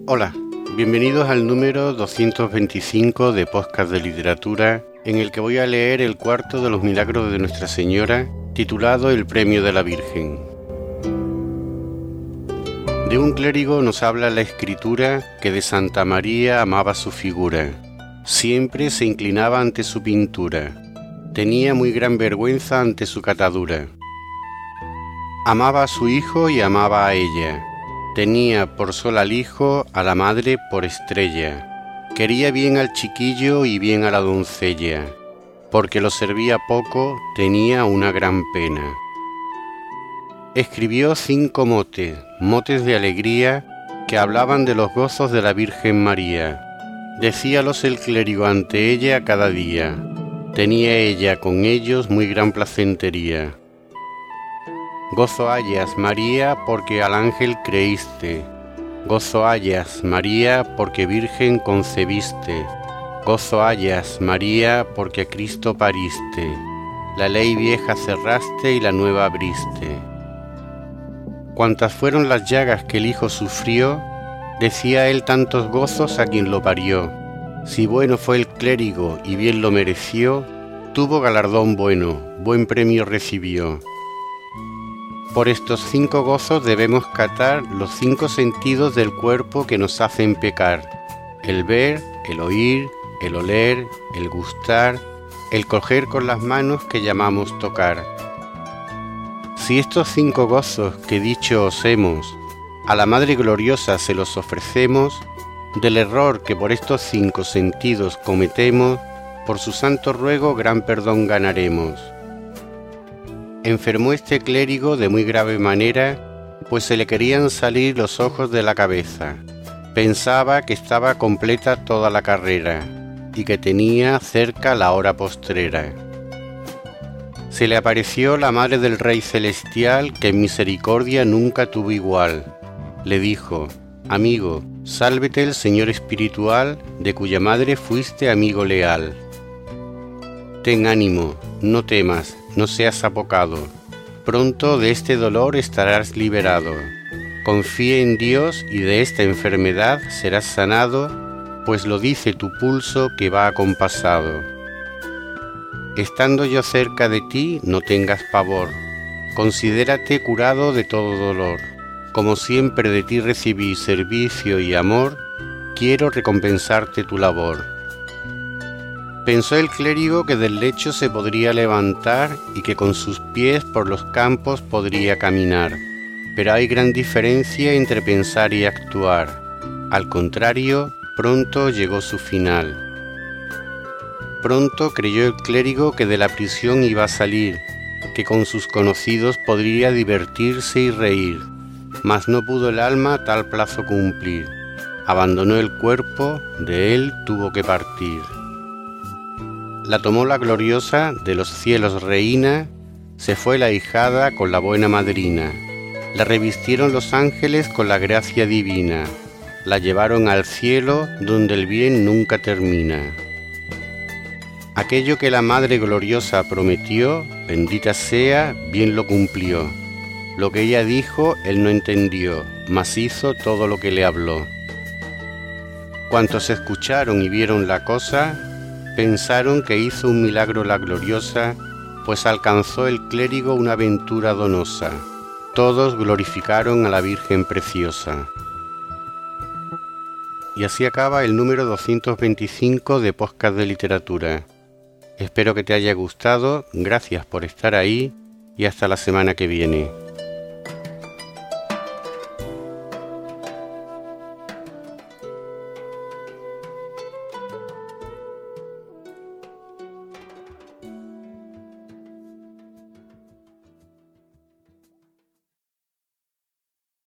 Hola, bienvenidos al número 225 de Podcast de Literatura, en el que voy a leer el cuarto de los milagros de Nuestra Señora, titulado El Premio de la Virgen. De un clérigo nos habla la Escritura que de Santa María amaba su figura. Siempre se inclinaba ante su pintura. Tenía muy gran vergüenza ante su catadura. Amaba a su hijo y amaba a ella. Tenía por sol al hijo, a la madre por estrella. Quería bien al chiquillo y bien a la doncella. Porque lo servía poco, tenía una gran pena. Escribió 5 motes de alegría, que hablaban de los gozos de la Virgen María. Decíalos el clérigo ante ella cada día. Tenía ella con ellos muy gran placentería. Gozo hayas, María, porque al ángel creíste. Gozo hayas, María, porque virgen concebiste. Gozo hayas, María, porque a Cristo pariste. La ley vieja cerraste y la nueva abriste. Cuantas fueron las llagas que el Hijo sufrió, decía él tantos gozos a quien lo parió. Si bueno fue el clérigo y bien lo mereció, tuvo galardón bueno, buen premio recibió. Por estos 5 gozos debemos catar los 5 sentidos del cuerpo que nos hacen pecar: el ver, el oír, el oler, el gustar, el coger con las manos que llamamos tocar. Si estos 5 gozos que dicho os hemos, a la Madre Gloriosa se los ofrecemos, del error que por estos 5 sentidos cometemos, por su santo ruego gran perdón ganaremos. Enfermó este clérigo de muy grave manera, pues se le querían salir los ojos de la cabeza. Pensaba que estaba completa toda la carrera, y que tenía cerca la hora postrera. Se le apareció la Madre del Rey Celestial, que en misericordia nunca tuvo igual. Le dijo: amigo, sálvete el Señor espiritual, de cuya madre fuiste amigo leal. Ten ánimo, no temas, no seas apocado. Pronto de este dolor estarás liberado. Confía en Dios y de esta enfermedad serás sanado, pues lo dice tu pulso que va acompasado. Estando yo cerca de ti, no tengas pavor. Considérate curado de todo dolor. Como siempre de ti recibí servicio y amor, quiero recompensarte tu labor. Pensó el clérigo que del lecho se podría levantar y que con sus pies por los campos podría caminar. Pero hay gran diferencia entre pensar y actuar. Al contrario, pronto llegó su final. Pronto creyó el clérigo que de la prisión iba a salir, que con sus conocidos podría divertirse y reír. Mas no pudo el alma tal plazo cumplir. Abandonó el cuerpo, de él tuvo que partir. La tomó la gloriosa, de los cielos reina, se fue la ahijada con la buena madrina. La revistieron los ángeles con la gracia divina. La llevaron al cielo, donde el bien nunca termina. Aquello que la Madre Gloriosa prometió, bendita sea, bien lo cumplió. Lo que ella dijo, él no entendió, mas hizo todo lo que le habló. Cuantos escucharon y vieron la cosa, pensaron que hizo un milagro la gloriosa, pues alcanzó el clérigo una ventura donosa. Todos glorificaron a la Virgen preciosa. Y así acaba el número 225 de Podcast de Literatura. Espero que te haya gustado, gracias por estar ahí y hasta la semana que viene.